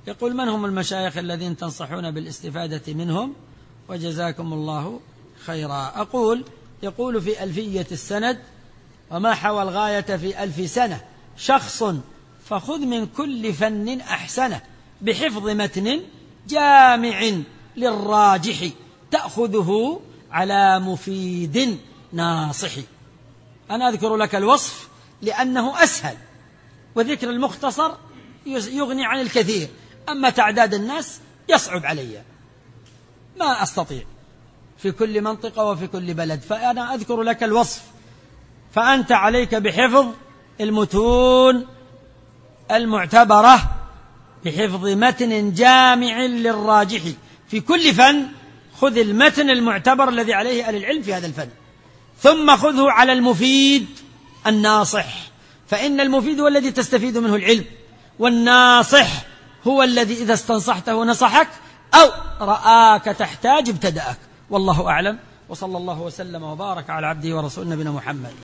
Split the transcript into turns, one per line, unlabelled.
يقول: من هم المشايخ الذين تنصحون بالاستفادة منهم؟ وجزاكم الله خيرا. أقول: يقول في ألفية السند: وما حوى الغاية في 1000 سنة شخص، فخذ من كل فن أحسنه، بحفظ متن جامع للراجح، تأخذه على مفيد ناصح. أنا أذكر لك الوصف لأنه أسهل، وذكر المختصر يغني عن الكثير، أما تعداد الناس يصعب علي، ما أستطيع في كل منطقة وفي كل بلد، فأنا أذكر لك الوصف. فأنت عليك بحفظ المتون المعتبرة، بحفظ متن جامع للراجح في كل فن. خذ المتن المعتبر الذي عليه أهل العلم في هذا الفن، ثم خذه على المفيد الناصح، فإن المفيد هو الذي تستفيد منه العلم، والناصح هو الذي إذا استنصحته نصحك، أو رآك تحتاج ابتدأك. والله أعلم، وصلى الله وسلم وبارك على عبده ورسول نبينا محمد.